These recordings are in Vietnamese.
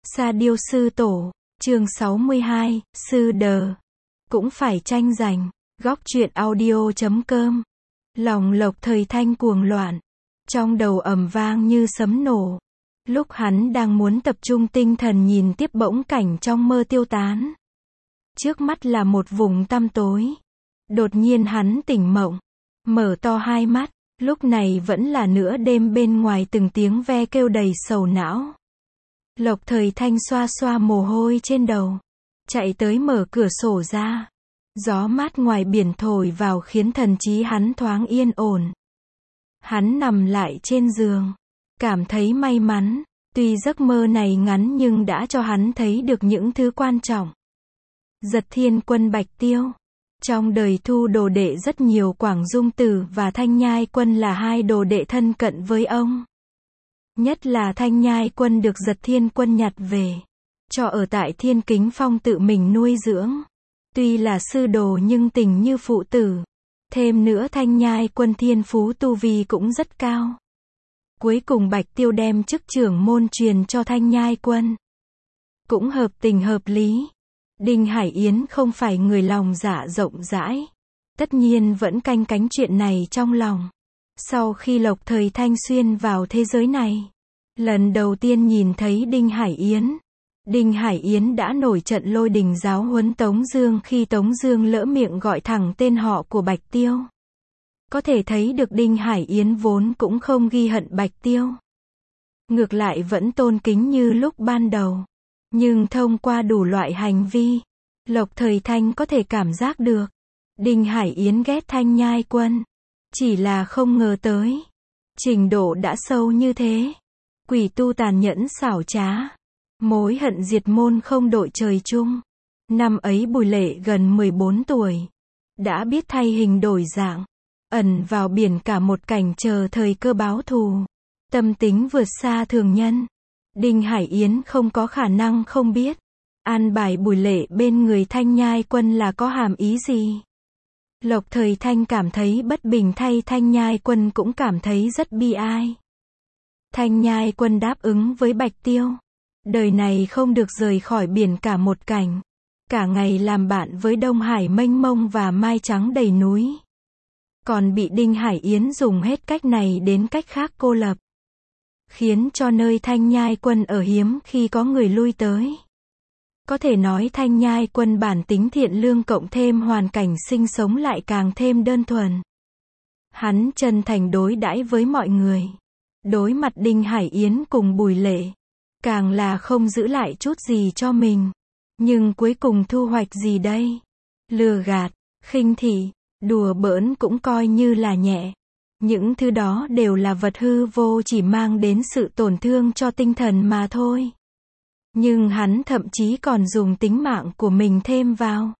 Sa Diêu Sư Tổ, chương 62, Sư Đờ. Cũng phải tranh giành. Góc truyện audio.com. Lòng Lộc Thời Thanh cuồng loạn. Trong đầu ầm vang như sấm nổ. Lúc hắn đang muốn tập trung tinh thần nhìn tiếp bỗng cảnh trong mơ tiêu tán. Trước mắt là một vùng tăm tối. Đột nhiên hắn tỉnh mộng. Mở to hai mắt. Lúc này vẫn là nửa đêm, bên ngoài từng tiếng ve kêu đầy sầu não. Lộc Thời Thanh xoa xoa mồ hôi trên đầu. Chạy tới mở cửa sổ ra. Gió mát ngoài biển thổi vào khiến thần trí hắn thoáng yên ổn. Hắn nằm lại trên giường. Cảm thấy may mắn. Tuy giấc mơ này ngắn nhưng đã cho hắn thấy được những thứ quan trọng. Giật Thiên Quân Bạch Tiêu. Trong đời thu đồ đệ rất nhiều, Quảng Dung Tử và Thanh Nhai Quân là hai đồ đệ thân cận với ông. Nhất là Thanh Nhai Quân được Giật Thiên Quân nhặt về, cho ở tại Thiên Kính Phong tự mình nuôi dưỡng. Tuy là sư đồ nhưng tình như phụ tử. Thêm nữa Thanh Nhai Quân thiên phú tu vi cũng rất cao. Cuối cùng Bạch Tiêu đem chức trưởng môn truyền cho Thanh Nhai Quân. Cũng hợp tình hợp lý. Đinh Hải Yến không phải người lòng dạ rộng rãi. Tất nhiên vẫn canh cánh chuyện này trong lòng. Sau khi Lộc Thời Thanh xuyên vào thế giới này, lần đầu tiên nhìn thấy Đinh Hải Yến. Đinh Hải Yến đã nổi trận lôi đình giáo huấn Tống Dương khi Tống Dương lỡ miệng gọi thẳng tên họ của Bạch Tiêu. Có thể thấy được Đinh Hải Yến vốn cũng không ghi hận Bạch Tiêu. Ngược lại vẫn tôn kính như lúc ban đầu. Nhưng thông qua đủ loại hành vi, Lộc Thời Thanh có thể cảm giác được Đinh Hải Yến ghét Thanh Nhai Quân. Chỉ là không ngờ tới trình độ đã sâu như thế. Quỷ tu tàn nhẫn xảo trá. Mối hận diệt môn không đội trời chung. Năm ấy Bùi Lệ gần 14 tuổi. Đã biết thay hình đổi dạng. Ẩn vào biển cả một cảnh chờ thời cơ báo thù. Tâm tính vượt xa thường nhân. Đinh Hải Yến không có khả năng không biết. An bài Bùi Lệ bên người Thanh Nhai Quân là có hàm ý gì. Lộc Thời Thanh cảm thấy bất bình thay Thanh Nhai Quân, cũng cảm thấy rất bi ai. Thanh Nhai Quân đáp ứng với Bạch Tiêu. Đời này không được rời khỏi biển cả một cảnh. Cả ngày làm bạn với Đông Hải mênh mông và mai trắng đầy núi. Còn bị Đinh Hải Yến dùng hết cách này đến cách khác cô lập. Khiến cho nơi Thanh Nhai Quân ở hiếm khi có người lui tới. Có thể nói Thanh Nhai Quân bản tính thiện lương cộng thêm hoàn cảnh sinh sống lại càng thêm đơn thuần. Hắn chân thành đối đãi với mọi người. Đối mặt Đinh Hải Yến cùng Bùi Lệ, càng là không giữ lại chút gì cho mình. Nhưng cuối cùng thu hoạch gì đây? Lừa gạt, khinh thị, đùa bỡn cũng coi như là nhẹ. Những thứ đó đều là vật hư vô, chỉ mang đến sự tổn thương cho tinh thần mà thôi. Nhưng hắn thậm chí còn dùng tính mạng của mình thêm vào.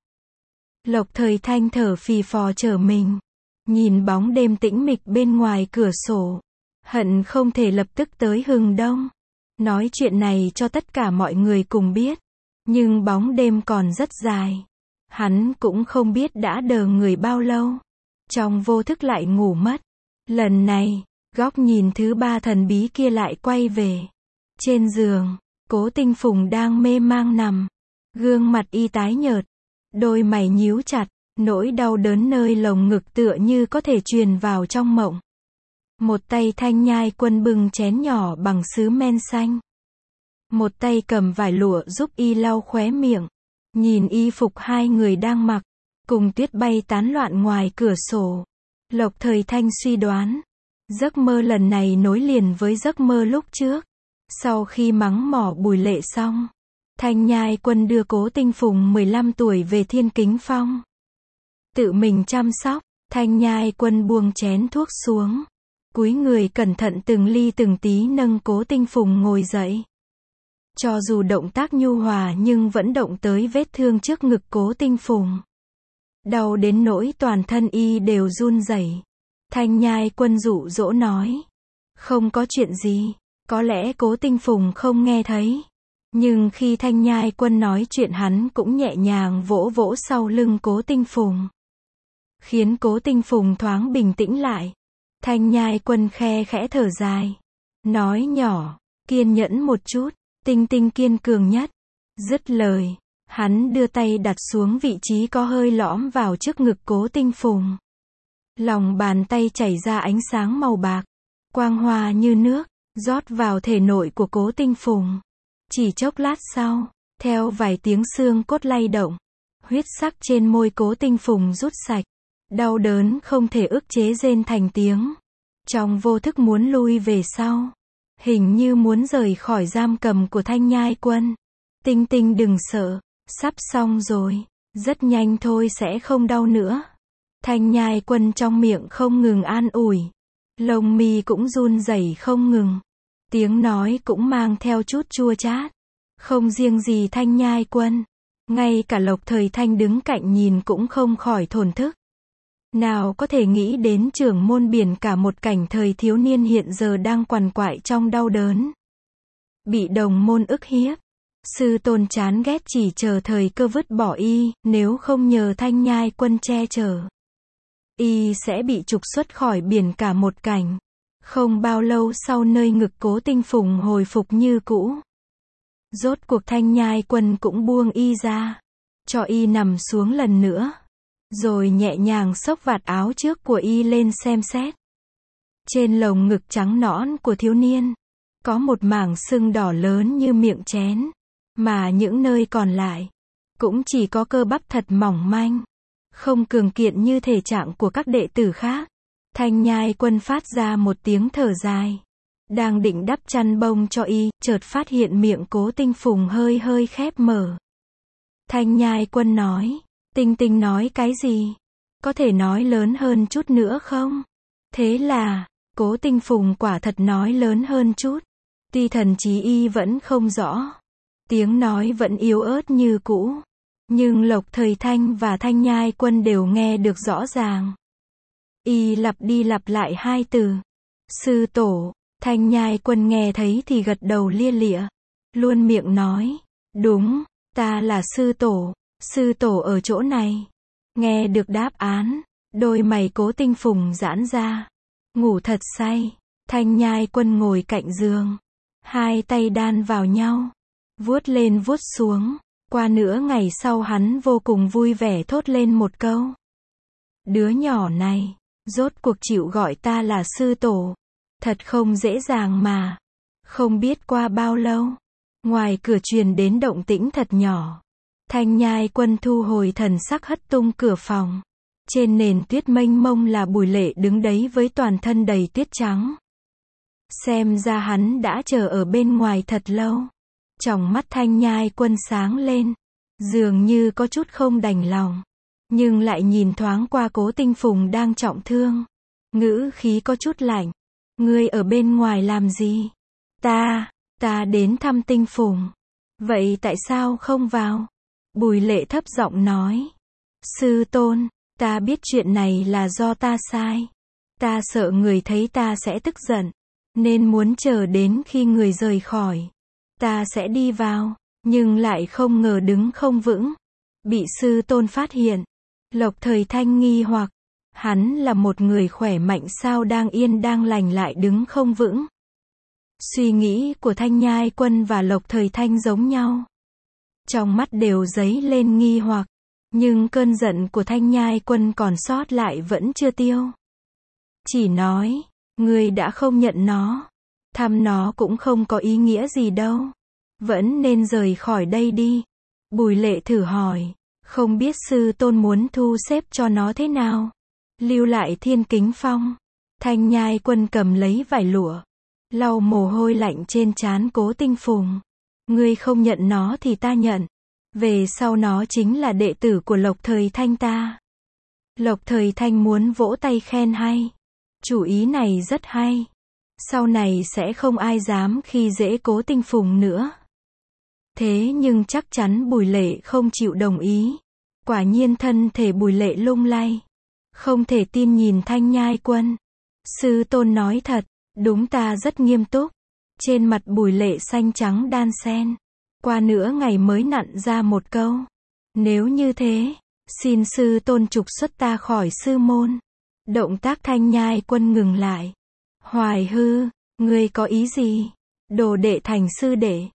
Lộc Thời Thanh thở phì phò trở mình. Nhìn bóng đêm tĩnh mịch bên ngoài cửa sổ. Hận không thể lập tức tới Hừng Đông. Nói chuyện này cho tất cả mọi người cùng biết. Nhưng bóng đêm còn rất dài. Hắn cũng không biết đã đờ người bao lâu. Trong vô thức lại ngủ mất. Lần này, góc nhìn thứ ba thần bí kia lại quay về. Trên giường, Cố Tinh Phùng đang mê mang nằm. Gương mặt y tái nhợt. Đôi mày nhíu chặt. Nỗi đau đớn nơi lồng ngực tựa như có thể truyền vào trong mộng. Một tay Thanh Nhai Quân bưng chén nhỏ bằng sứ men xanh. Một tay cầm vải lụa giúp y lau khóe miệng. Nhìn y phục hai người đang mặc. Cùng tuyết bay tán loạn ngoài cửa sổ. Lộc Thời Thanh suy đoán. Giấc mơ lần này nối liền với giấc mơ lúc trước. Sau khi mắng mỏ Bùi Lệ xong, Thanh Nhai Quân đưa Cố Tinh Phùng 15 tuổi về Thiên Kính Phong. Tự mình chăm sóc. Thanh Nhai Quân buông chén thuốc xuống. Cúi người cẩn thận từng ly từng tí nâng Cố Tinh Phùng ngồi dậy. Cho dù động tác nhu hòa nhưng vẫn động tới vết thương trước ngực Cố Tinh Phùng. Đau đến nỗi toàn thân y đều run rẩy. Thanh Nhai Quân dụ dỗ nói. Không có chuyện gì. Có lẽ Cố Tinh Phùng không nghe thấy. Nhưng khi Thanh Nhai Quân nói chuyện hắn cũng nhẹ nhàng vỗ vỗ sau lưng Cố Tinh Phùng. Khiến Cố Tinh Phùng thoáng bình tĩnh lại. Thanh Nhai Quân khe khẽ thở dài. Nói nhỏ, kiên nhẫn một chút. Tinh Tinh kiên cường nhất. Dứt lời, hắn đưa tay đặt xuống vị trí có hơi lõm vào trước ngực Cố Tinh Phùng. Lòng bàn tay chảy ra ánh sáng màu bạc, quang hoa như nước, rót vào thể nội của Cố Tinh Phùng. Chỉ chốc lát sau, theo vài tiếng xương cốt lay động, huyết sắc trên môi Cố Tinh Phùng rút sạch. Đau đớn không thể ức chế rên thành tiếng. Trong vô thức muốn lui về sau. Hình như muốn rời khỏi giam cầm của Thanh Nhai Quân. Tinh Tinh đừng sợ, sắp xong rồi, rất nhanh thôi sẽ không đau nữa. Thanh Nhai Quân trong miệng không ngừng an ủi. Lông mi cũng run rẩy không ngừng. Tiếng nói cũng mang theo chút chua chát. Không riêng gì Thanh Nhai Quân, ngay cả Lộc Thời Thanh đứng cạnh nhìn cũng không khỏi thổn thức. Nào có thể nghĩ đến trưởng môn biển cả một cảnh thời thiếu niên hiện giờ đang quằn quại trong đau đớn. Bị đồng môn ức hiếp. Sư tôn chán ghét chỉ chờ thời cơ vứt bỏ y, nếu không nhờ Thanh Nhai Quân che chở. Y sẽ bị trục xuất khỏi biển cả một cảnh. Không bao lâu sau nơi ngực Cố Tinh Phùng hồi phục như cũ. Rốt cuộc Thanh Nhai Quân cũng buông y ra. Cho y nằm xuống lần nữa. Rồi nhẹ nhàng xốc vạt áo trước của y lên xem xét. Trên lồng ngực trắng nõn của thiếu niên, có một mảng sưng đỏ lớn như miệng chén. Mà những nơi còn lại, cũng chỉ có cơ bắp thật mỏng manh. Không cường kiện như thể trạng của các đệ tử khác. Thanh Nhai Quân phát ra một tiếng thở dài. Đang định đắp chăn bông cho y, chợt phát hiện miệng Cố Tinh Phùng hơi hơi khép mở. Thanh Nhai Quân nói. Tinh Tinh nói cái gì? Có thể nói lớn hơn chút nữa không? Thế là, Cố Tinh Phùng quả thật nói lớn hơn chút. Tuy thần trí y vẫn không rõ. Tiếng nói vẫn yếu ớt như cũ. Nhưng Lộc Thời Thanh và Thanh Nhai Quân đều nghe được rõ ràng. Y lặp đi lặp lại hai từ. Sư tổ. Thanh Nhai Quân nghe thấy thì gật đầu lia lịa. Luôn miệng nói. Đúng, ta là sư tổ. Sư tổ ở chỗ này. Nghe được đáp án, đôi mày Cố Tinh Phùng giãn ra. Ngủ thật say. Thanh Nhai Quân ngồi cạnh giường. Hai tay đan vào nhau. Vuốt lên vuốt xuống. Qua nửa ngày sau hắn vô cùng vui vẻ thốt lên một câu. Đứa nhỏ này, rốt cuộc chịu gọi ta là sư tổ. Thật không dễ dàng mà. Không biết qua bao lâu, ngoài cửa truyền đến động tĩnh thật nhỏ. Thanh Nhai Quân thu hồi thần sắc hất tung cửa phòng. Trên nền tuyết mênh mông là Bùi Lệ đứng đấy với toàn thân đầy tuyết trắng. Xem ra hắn đã chờ ở bên ngoài thật lâu. Tròng mắt Thanh Nhai Quân sáng lên. Dường như có chút không đành lòng. Nhưng lại nhìn thoáng qua Cố Tinh Phùng đang trọng thương. Ngữ khí có chút lạnh. Ngươi ở bên ngoài làm gì? Ta đến thăm Tinh Phùng. Vậy tại sao không vào? Bùi Lệ thấp giọng nói. Sư tôn, ta biết chuyện này là do ta sai. Ta sợ người thấy ta sẽ tức giận. Nên muốn chờ đến khi người rời khỏi. Ta sẽ đi vào. Nhưng lại không ngờ đứng không vững. Bị sư tôn phát hiện. Lộc Thời Thanh nghi hoặc. Hắn là một người khỏe mạnh sao đang yên đang lành lại đứng không vững. Suy nghĩ của Thanh Nhai Quân và Lộc Thời Thanh giống nhau. Trong mắt đều dấy lên nghi hoặc. Nhưng cơn giận của Thanh Nhai Quân còn sót lại vẫn chưa tiêu. Chỉ nói, ngươi đã không nhận nó. Thăm nó cũng không có ý nghĩa gì đâu. Vẫn nên rời khỏi đây đi. Bùi Lệ thử hỏi, không biết sư tôn muốn thu xếp cho nó thế nào? Lưu lại Thiên Kính Phong. Thanh Nhai Quân cầm lấy vải lụa. Lau mồ hôi lạnh trên trán Cố Tinh Phùng. Ngươi không nhận nó thì ta nhận. Về sau nó chính là đệ tử của Lộc Thời Thanh ta. Lộc Thời Thanh muốn vỗ tay khen hay. Chủ ý này rất hay. Sau này sẽ không ai dám khi dễ Cố Tinh Phùng nữa. Thế nhưng chắc chắn Bùi Lệ không chịu đồng ý. Quả nhiên thân thể Bùi Lệ lung lay. Không thể tin nhìn Thanh Nhai Quân. Sư tôn nói thật, đúng ta rất nghiêm túc. Trên mặt Bùi Lệ xanh trắng đan xen. Qua nửa ngày mới nặn ra một câu. Nếu như thế, xin sư tôn trục xuất ta khỏi sư môn. Động tác Thanh Nhai Quân ngừng lại. Hoài hư, ngươi có ý gì? Đồ đệ thành sư đệ.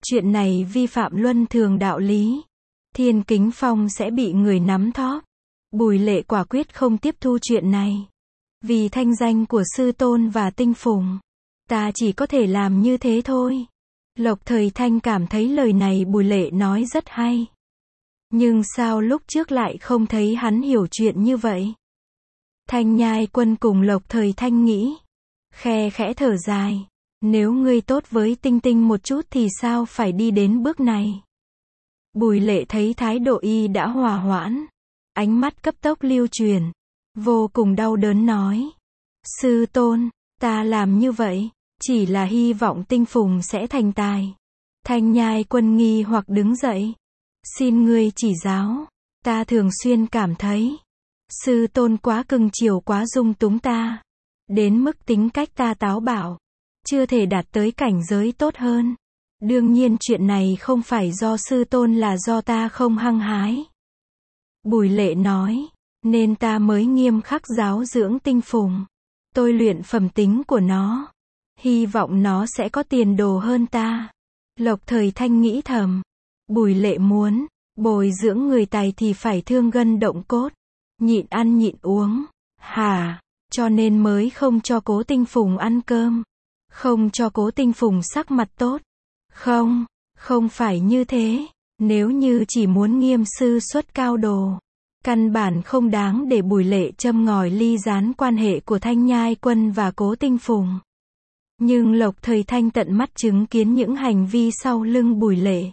Chuyện này vi phạm luân thường đạo lý. Thiên Kính Phong sẽ bị người nắm thóp. Bùi Lệ quả quyết không tiếp thu chuyện này. Vì thanh danh của sư tôn và Tinh Phùng, ta chỉ có thể làm như thế thôi. Lộc Thời Thanh cảm thấy lời này Bùi Lệ nói rất hay. Nhưng sao lúc trước lại không thấy hắn hiểu chuyện như vậy? Thanh Nhai Quân cùng Lộc Thời Thanh nghĩ. Khe khẽ thở dài. Nếu ngươi tốt với Tinh Tinh một chút thì sao phải đi đến bước này? Bùi Lệ thấy thái độ y đã hòa hoãn. Ánh mắt cấp tốc lưu truyền. Vô cùng đau đớn nói. Sư tôn, ta làm như vậy, chỉ là hy vọng Tinh Phùng sẽ thành tài. Thanh Nhai Quân nghi hoặc đứng dậy. Xin ngươi chỉ giáo. Ta thường xuyên cảm thấy sư tôn quá cưng chiều quá dung túng ta. Đến mức tính cách ta táo bạo. Chưa thể đạt tới cảnh giới tốt hơn. Đương nhiên chuyện này không phải do sư tôn là do ta không hăng hái. Bùi Lệ nói. Nên ta mới nghiêm khắc giáo dưỡng Tinh Phùng. Tôi luyện phẩm tính của nó. Hy vọng nó sẽ có tiền đồ hơn ta. Lộc Thời Thanh nghĩ thầm. Bùi Lệ muốn bồi dưỡng người tài thì phải thương gân động cốt. Nhịn ăn nhịn uống. Hả? Cho nên mới không cho Cố Tinh Phùng ăn cơm. Không cho Cố Tinh Phùng sắc mặt tốt. Không, không phải như thế. Nếu như chỉ muốn nghiêm sư xuất cao đồ, căn bản không đáng để Bùi Lệ châm ngòi ly gián quan hệ của Thanh Nhai Quân và Cố Tinh Phùng. Nhưng Lộc Thời Thanh tận mắt chứng kiến những hành vi sau lưng Bùi Lệ.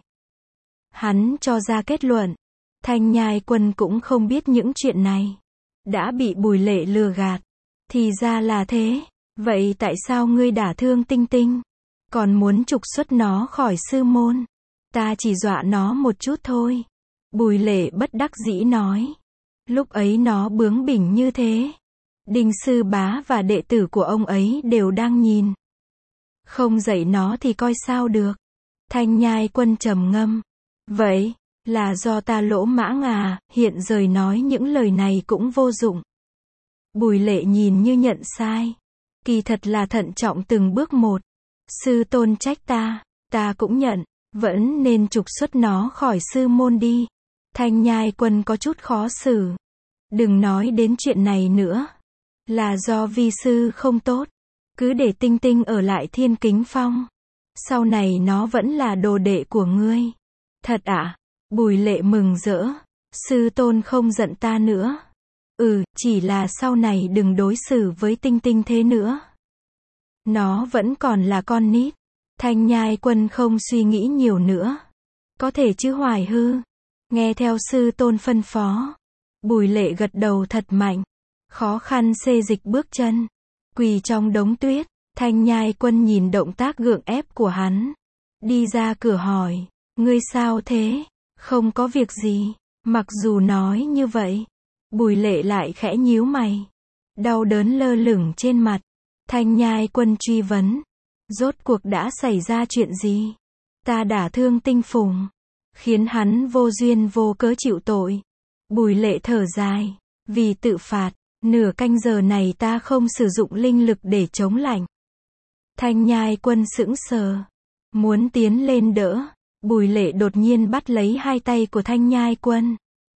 Hắn cho ra kết luận. Thanh Nhai Quân cũng không biết những chuyện này. Đã bị Bùi Lệ lừa gạt. Thì ra là thế. Vậy tại sao ngươi đả thương Tinh Tinh? Còn muốn trục xuất nó khỏi sư môn? Ta chỉ dọa nó một chút thôi. Bùi Lệ bất đắc dĩ nói. Lúc ấy nó bướng bỉnh như thế. Đinh sư bá và đệ tử của ông ấy đều đang nhìn. Không dạy nó thì coi sao được. Thanh Nhai Quân trầm ngâm. Vậy, là do ta lỗ mãng à, hiện giờ nói những lời này cũng vô dụng. Bùi Lệ nhìn như nhận sai. Kỳ thật là thận trọng từng bước một. Sư tôn trách ta cũng nhận. Vẫn nên trục xuất nó khỏi sư môn đi. Thanh Nhai Quân có chút khó xử. Đừng nói đến chuyện này nữa. Là do vi sư không tốt. Cứ để Tinh Tinh ở lại Thiên Kính Phong. Sau này nó vẫn là đồ đệ của ngươi. Thật ạ? Bùi Lệ mừng rỡ. Sư tôn không giận ta nữa. Chỉ là sau này đừng đối xử với Tinh Tinh thế nữa. Nó vẫn còn là con nít. Thanh Nhai Quân không suy nghĩ nhiều nữa. Có thể chứ Hoài Hư. Nghe theo sư tôn phân phó. Bùi Lệ gật đầu thật mạnh. Khó khăn xê dịch bước chân. Quỳ trong đống tuyết. Thanh Nhai Quân nhìn động tác gượng ép của hắn. Đi ra cửa hỏi. Ngươi sao thế? Không có việc gì. Mặc dù nói như vậy. Bùi Lệ lại khẽ nhíu mày. Đau đớn lơ lửng trên mặt. Thanh Nhai Quân truy vấn. Rốt cuộc đã xảy ra chuyện gì? Ta đả thương Tinh Phùng. Khiến hắn vô duyên vô cớ chịu tội. Bùi Lệ thở dài. Vì tự phạt. Nửa canh giờ này ta không sử dụng linh lực để chống lạnh. Thanh Nhai Quân sững sờ. Muốn tiến lên đỡ. Bùi Lệ đột nhiên bắt lấy hai tay của Thanh Nhai Quân.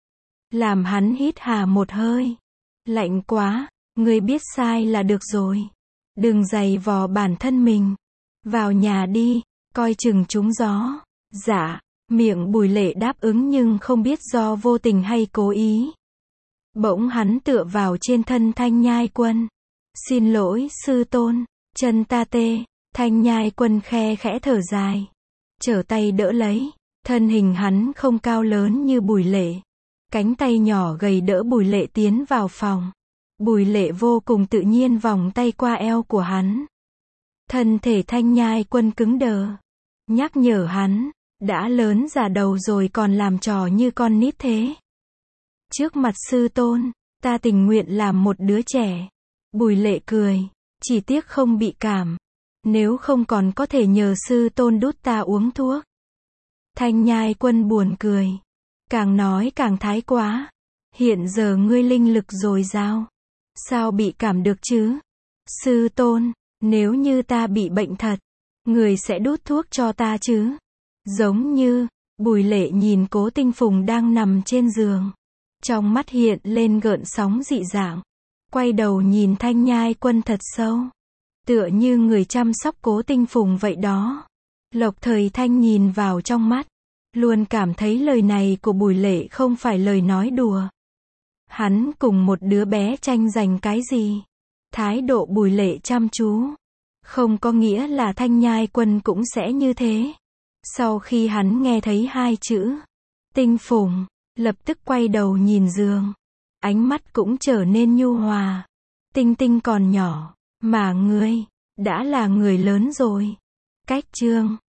Làm hắn hít hà một hơi. Lạnh quá. Ngươi biết sai là được rồi. Đừng giày vò bản thân mình. Vào nhà đi. Coi chừng trúng gió. Dạ. Miệng Bùi Lệ đáp ứng nhưng không biết do vô tình hay cố ý. Bỗng hắn tựa vào trên thân Thanh Nhai Quân. Xin lỗi sư tôn. Chân ta tê. Thanh Nhai Quân khe khẽ thở dài. Trở tay đỡ lấy. Thân hình hắn không cao lớn như Bùi Lệ. Cánh tay nhỏ gầy đỡ Bùi Lệ tiến vào phòng. Bùi Lệ vô cùng tự nhiên vòng tay qua eo của hắn. Thân thể Thanh Nhai Quân cứng đờ. Nhắc nhở hắn. Đã lớn già đầu rồi còn làm trò như con nít thế. Trước mặt sư tôn, ta tình nguyện làm một đứa trẻ. Bùi Lệ cười. Chỉ tiếc không bị cảm. Nếu không còn có thể nhờ sư tôn đút ta uống thuốc. Thanh Nhai Quân buồn cười. Càng nói càng thái quá. Hiện giờ ngươi linh lực dồi dào. Sao bị cảm được chứ? Sư tôn, nếu như ta bị bệnh thật, người sẽ đút thuốc cho ta chứ? Giống như, Bùi Lệ nhìn Cố Tinh Phùng đang nằm trên giường. Trong mắt hiện lên gợn sóng dị dạng. Quay đầu nhìn Thanh Nhai Quân thật sâu. Tựa như người chăm sóc Cố Tinh Phùng vậy đó. Lộc Thời Thanh nhìn vào trong mắt. Luôn cảm thấy lời này của Bùi Lệ không phải lời nói đùa. Hắn cùng một đứa bé tranh giành cái gì? Thái độ Bùi Lệ chăm chú. Không có nghĩa là Thanh Nhai Quân cũng sẽ như thế. Sau khi hắn nghe thấy hai chữ Tinh Phùng, lập tức quay đầu nhìn giường. Ánh mắt cũng trở nên nhu hòa. Tinh Tinh còn nhỏ, mà ngươi đã là người lớn rồi. Cách chương